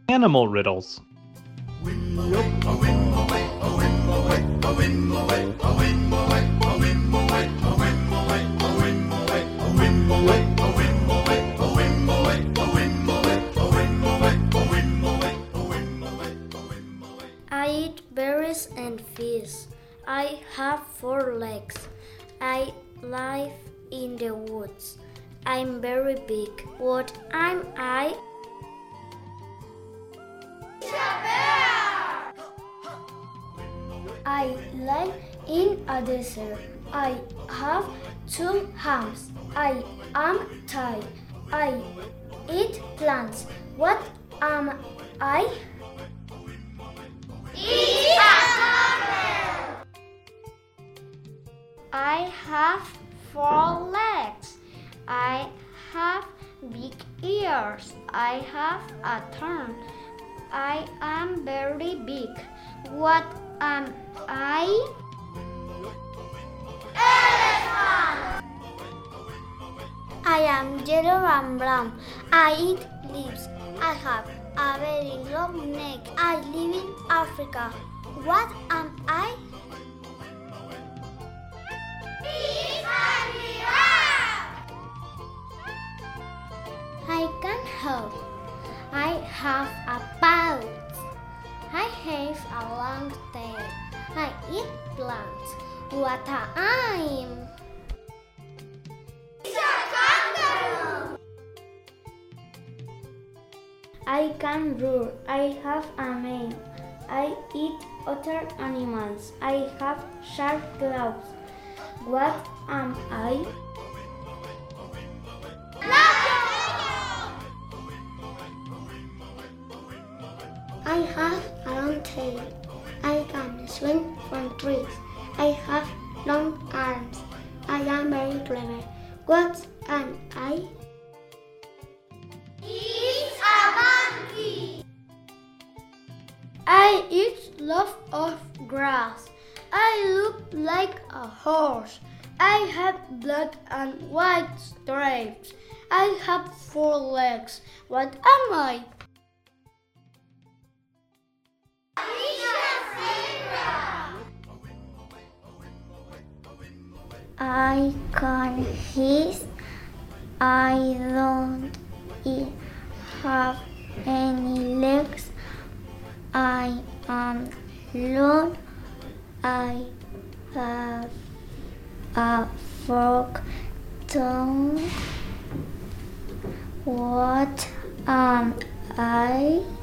Animal riddles. I eat berries and fish. I have 4 legs. I live in the woods. I'm very big. What am I? I live in a desert. I have 2 arms. I am tired. I eat plants. What am I? I have 4 legs. I have big ears. I have a tongue. I am very big. What am I? Elephant! I am yellow and brown. I eat leaves. I have a very long neck. I live in Africa. What am I? I can help. I have a pouch. I have a long tail. I eat plants. What am I? I can roar. I have a mane. I eat other animals. I have sharp claws. What am I? I have a long tail. I can swing from trees. I have long arms. I am very clever. What am I? I eat lots of grass. I look like a horse. I have black and white stripes. I have 4 legs. What am I? I can hiss. I don't have any legs. I am long. I have a forked tongue. What am I?